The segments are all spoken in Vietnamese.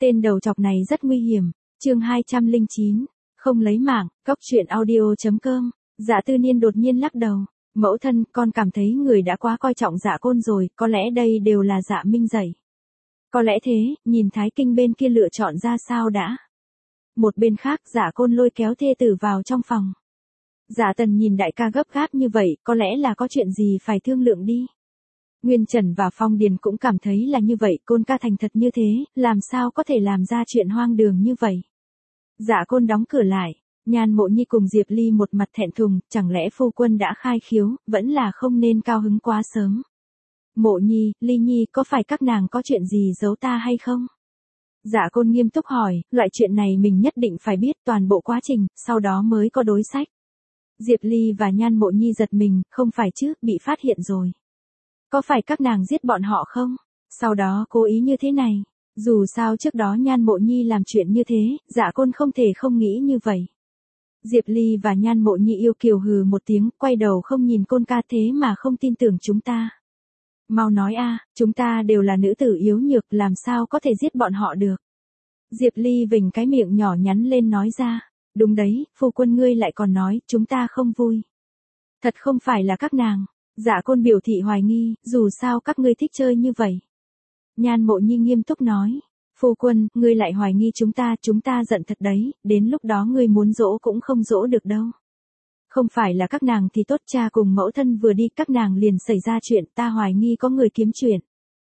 Tên đầu chọc này rất nguy hiểm. Chương 209. Không lấy mạng, cóc.audio.com. Dạ Tư Niên đột nhiên lắc đầu. Mẫu thân, con cảm thấy người đã quá coi trọng Dạ Côn rồi, có lẽ đây đều là Dạ Minh dạy. Có lẽ thế, nhìn Thái Kinh bên kia lựa chọn ra sao đã. Một bên khác, Dạ Côn lôi kéo thê tử vào trong phòng. Dạ Tần nhìn đại ca gấp gáp như vậy, có lẽ là có chuyện gì phải thương lượng đi. Nguyên Trần và Phong Điền cũng cảm thấy là như vậy, Côn ca thành thật như thế, làm sao có thể làm ra chuyện hoang đường như vậy. Dạ Côn đóng cửa lại, Nhan Mộ Nhi cùng Diệp Ly một mặt thẹn thùng, chẳng lẽ phu quân đã khai khiếu, vẫn là không nên cao hứng quá sớm. Mộ Nhi, Ly Nhi, có phải các nàng có chuyện gì giấu ta hay không? Dạ Côn nghiêm túc hỏi, loại chuyện này mình nhất định phải biết toàn bộ quá trình, sau đó mới có đối sách. Diệp Ly và Nhan Mộ Nhi giật mình, không phải chứ, bị phát hiện rồi. Có phải các nàng giết bọn họ không? Sau đó cố ý như thế này. Dù sao trước đó Nhan Mộ Nhi làm chuyện như thế, Dạ Côn không thể không nghĩ như vậy. Diệp Ly và Nhan Mộ Nhi yêu kiều hừ một tiếng, quay đầu không nhìn Côn ca thế mà không tin tưởng chúng ta. Mau nói a, chúng ta đều là nữ tử yếu nhược, làm sao có thể giết bọn họ được. Diệp Ly vểnh cái miệng nhỏ nhắn lên nói ra. Đúng đấy, phu quân ngươi lại còn nói, chúng ta không vui. Thật không phải là các nàng. Dạ Côn biểu thị hoài nghi, dù sao các ngươi thích chơi như vậy. Nhan Mộ Nhi nghiêm túc nói. Phu quân, ngươi lại hoài nghi chúng ta giận thật đấy, đến lúc đó ngươi muốn dỗ cũng không dỗ được đâu. Không phải là các nàng thì tốt, cha cùng mẫu thân vừa đi các nàng liền xảy ra chuyện, ta hoài nghi có người kiếm chuyện.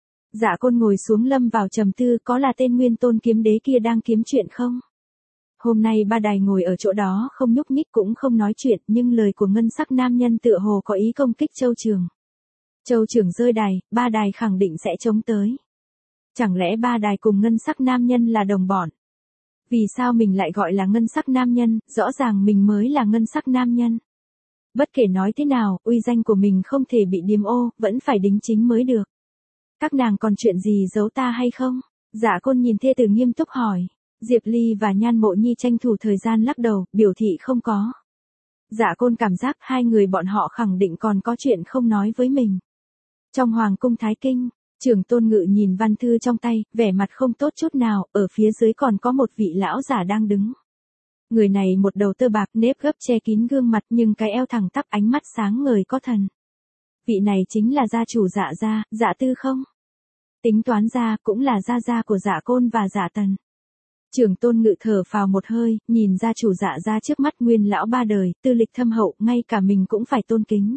Dạ Côn ngồi xuống lâm vào trầm tư, có là tên Nguyên Tôn kiếm đế kia đang kiếm chuyện không? Hôm nay ba đài ngồi ở chỗ đó không nhúc nhích cũng không nói chuyện, nhưng lời của ngân sắc nam nhân tựa hồ có ý công kích Châu Trường. Châu Trường rơi đài, ba đài khẳng định sẽ chống tới. Chẳng lẽ ba đài cùng ngân sắc nam nhân là đồng bọn? Vì sao mình lại gọi là ngân sắc nam nhân, rõ ràng mình mới là ngân sắc nam nhân. Bất kể nói thế nào, uy danh của mình không thể bị điếm ô, vẫn phải đính chính mới được. Các nàng còn chuyện gì giấu ta hay không? Dạ Côn nhìn thê tử nghiêm túc hỏi. Diệp Ly và Nhan Mộ Nhi tranh thủ thời gian lắc đầu, biểu thị không có. Dạ Côn cảm giác hai người bọn họ khẳng định còn có chuyện không nói với mình. Trong Hoàng cung Thái Kinh, Trưởng Tôn Ngự nhìn văn thư trong tay, vẻ mặt không tốt chút nào, ở phía dưới còn có một vị lão giả đang đứng. Người này một đầu tơ bạc nếp gấp che kín gương mặt nhưng cái eo thẳng tắp, ánh mắt sáng ngời có thần. Vị này chính là gia chủ Dạ gia, Dạ Tư không? Tính toán ra cũng là gia của Dạ Côn và Dạ Tần. Trưởng Tôn Ngự thở phào một hơi, nhìn gia chủ Dạ gia trước mắt nguyên lão ba đời, tư lịch thâm hậu, ngay cả mình cũng phải tôn kính.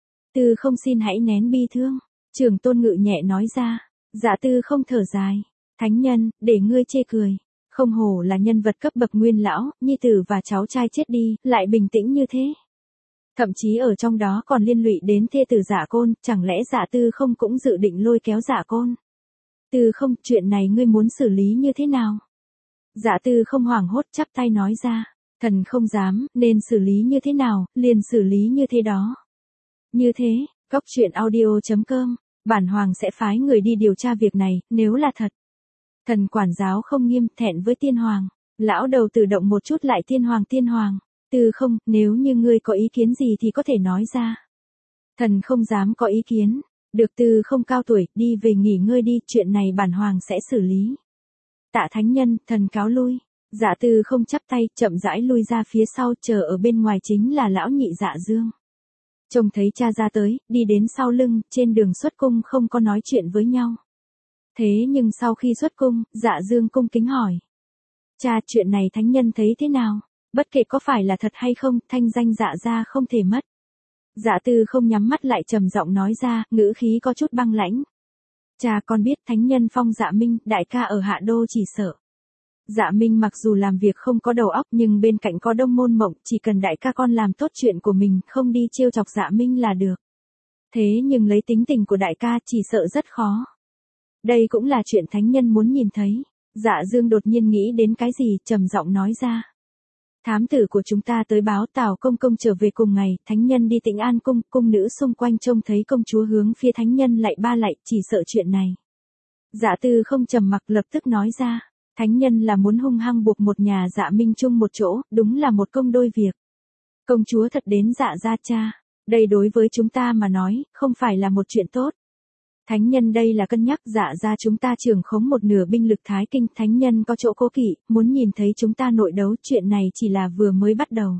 Tư không, xin hãy nén bi thương. Trưởng Tôn Ngự nhẹ nói ra. Dạ Tư không thở dài. Thánh nhân, để ngươi chê cười. Không hổ là nhân vật cấp bậc nguyên lão, nhi tử và cháu trai chết đi, lại bình tĩnh như thế. Thậm chí ở trong đó còn liên lụy đến thê tử Dạ Côn, chẳng lẽ Dạ Tư không cũng dự định lôi kéo Dạ Côn? Tư không, chuyện này ngươi muốn xử lý như thế nào? Dạ Tư không hoảng hốt chắp tay nói ra. Thần không dám, nên xử lý như thế nào, liền xử lý như thế đó. Như thế, cóc.audio.com, bản hoàng sẽ phái người đi điều tra việc này, nếu là thật. Thần quản giáo không nghiêm, thẹn với tiên hoàng. Lão đầu tự động một chút lại tiên hoàng. Tư không, nếu như ngươi có ý kiến gì thì có thể nói ra. Thần không dám có ý kiến. Được, Tư không cao tuổi, đi về nghỉ ngơi đi, chuyện này bản hoàng sẽ xử lý. Tạ thánh nhân, thần cáo lui. Dạ Tư không chắp tay, chậm rãi lui ra phía sau, chờ ở bên ngoài chính là lão nhị Dạ Dương. Trông thấy cha ra tới, đi đến sau lưng, trên đường xuất cung không có nói chuyện với nhau. Thế nhưng sau khi xuất cung, Dạ Dương cung kính hỏi. Cha, chuyện này thánh nhân thấy thế nào? Bất kể có phải là thật hay không, thanh danh Dạ gia không thể mất. Dạ Tư không nhắm mắt lại trầm giọng nói ra, ngữ khí có chút băng lãnh. Cha, con biết thánh nhân phong Dạ Minh, đại ca ở Hạ Đô chỉ sợ. Dạ Minh mặc dù làm việc không có đầu óc nhưng bên cạnh có Đông Môn Mộng, chỉ cần đại ca con làm tốt chuyện của mình, không đi trêu chọc Dạ Minh là được. Thế nhưng lấy tính tình của đại ca chỉ sợ rất khó. Đây cũng là chuyện thánh nhân muốn nhìn thấy. Dạ Dương đột nhiên nghĩ đến cái gì, trầm giọng nói ra. Thám tử của chúng ta tới báo Tào công công trở về cùng ngày, thánh nhân đi Tĩnh An cung, cung nữ xung quanh trông thấy công chúa hướng phía thánh nhân lạy ba lạy, chỉ sợ chuyện này. Dạ Tư không trầm mặc lập tức nói ra. Thánh nhân là muốn hung hăng buộc một nhà Dạ Minh chung một chỗ, đúng là một công đôi việc. Công chúa thật đến Dạ gia cha, đây đối với chúng ta mà nói, không phải là một chuyện tốt. Thánh nhân đây là cân nhắc dạ ra chúng ta trưởng khống một nửa binh lực Thái Kinh, thánh nhân có chỗ cố kỵ, muốn nhìn thấy chúng ta nội đấu, chuyện này chỉ là vừa mới bắt đầu.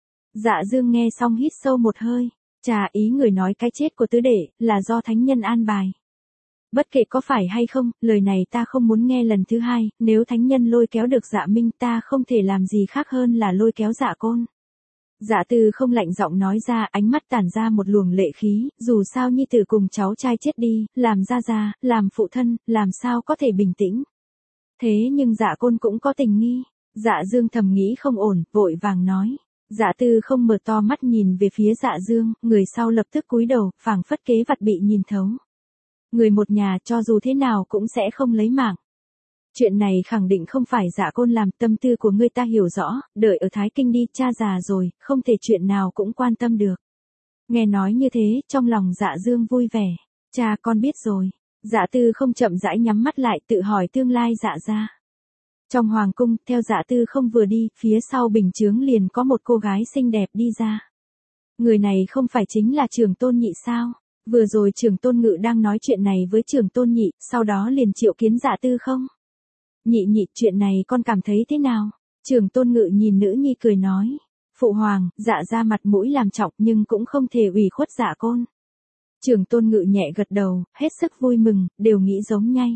Dạ Dương nghe xong hít sâu một hơi, chà, ý người nói cái chết của tứ đệ, là do thánh nhân an bài. Bất kể có phải hay không, lời này ta không muốn nghe lần thứ hai, nếu thánh nhân lôi kéo được Dạ Minh ta không thể làm gì khác hơn là lôi kéo Dạ Côn. Dạ Từ không lạnh giọng nói ra, ánh mắt tản ra một luồng lệ khí, dù sao nhi tử cùng cháu trai chết đi, làm gia, làm phụ thân, làm sao có thể bình tĩnh. Thế nhưng Dạ Côn cũng có tình nghi. Dạ Dương thầm nghĩ không ổn, vội vàng nói. Dạ Từ không mở to mắt nhìn về phía Dạ Dương, người sau lập tức cúi đầu, phảng phất kế vật bị nhìn thấu. Người một nhà cho dù thế nào cũng sẽ không lấy mạng. Chuyện này khẳng định không phải Dạ Côn làm, tâm tư của ngươi ta hiểu rõ, đợi ở Thái Kinh đi, cha già rồi, không thể chuyện nào cũng quan tâm được. Nghe nói như thế, trong lòng Dạ Dương vui vẻ. Cha con biết rồi. Dạ Tư không chậm rãi nhắm mắt lại tự hỏi tương lai Dạ ra. Trong hoàng cung, theo Dạ Tư không vừa đi, phía sau bình chướng liền có một cô gái xinh đẹp đi ra. Người này không phải chính là Trường Tôn Nhị sao? Vừa rồi Trường Tôn Ngự đang nói chuyện này với Trường Tôn Nhị, sau đó liền triệu kiến Dạ Tư không? Nhị, chuyện này con cảm thấy thế nào? Trường Tôn Ngự nhìn nữ nhi cười nói. Phụ hoàng, Dạ ra mặt mũi làm trọng nhưng cũng không thể ủy khuất Dạ Côn. Trường Tôn Ngự nhẹ gật đầu, hết sức vui mừng, đều nghĩ giống nhau.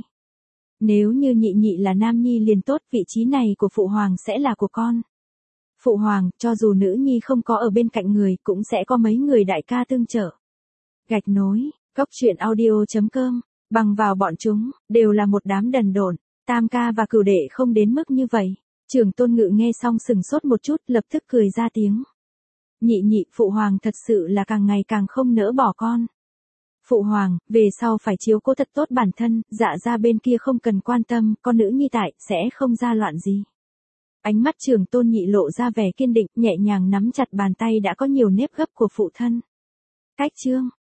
Nếu như nhị là nam nhi liền tốt, vị trí này của phụ hoàng sẽ là của con. Phụ hoàng, cho dù nữ nhi không có ở bên cạnh người, cũng sẽ có mấy người đại ca tương trợ. Gạch nối, góc truyện audio.com, bằng vào bọn chúng, đều là một đám đần độn, Tam ca và Cửu đệ không đến mức như vậy. Trường Tôn Ngự nghe xong sừng sốt một chút, lập tức cười ra tiếng. Nhị, phụ hoàng thật sự là càng ngày càng không nỡ bỏ con. Phụ hoàng, về sau phải chiếu cố thật tốt bản thân, Dạ ra bên kia không cần quan tâm, con nữ nhi tại, sẽ không ra loạn gì. Ánh mắt Trường Tôn Nhị lộ ra vẻ kiên định, nhẹ nhàng nắm chặt bàn tay đã có nhiều nếp gấp của phụ thân. Cách chương.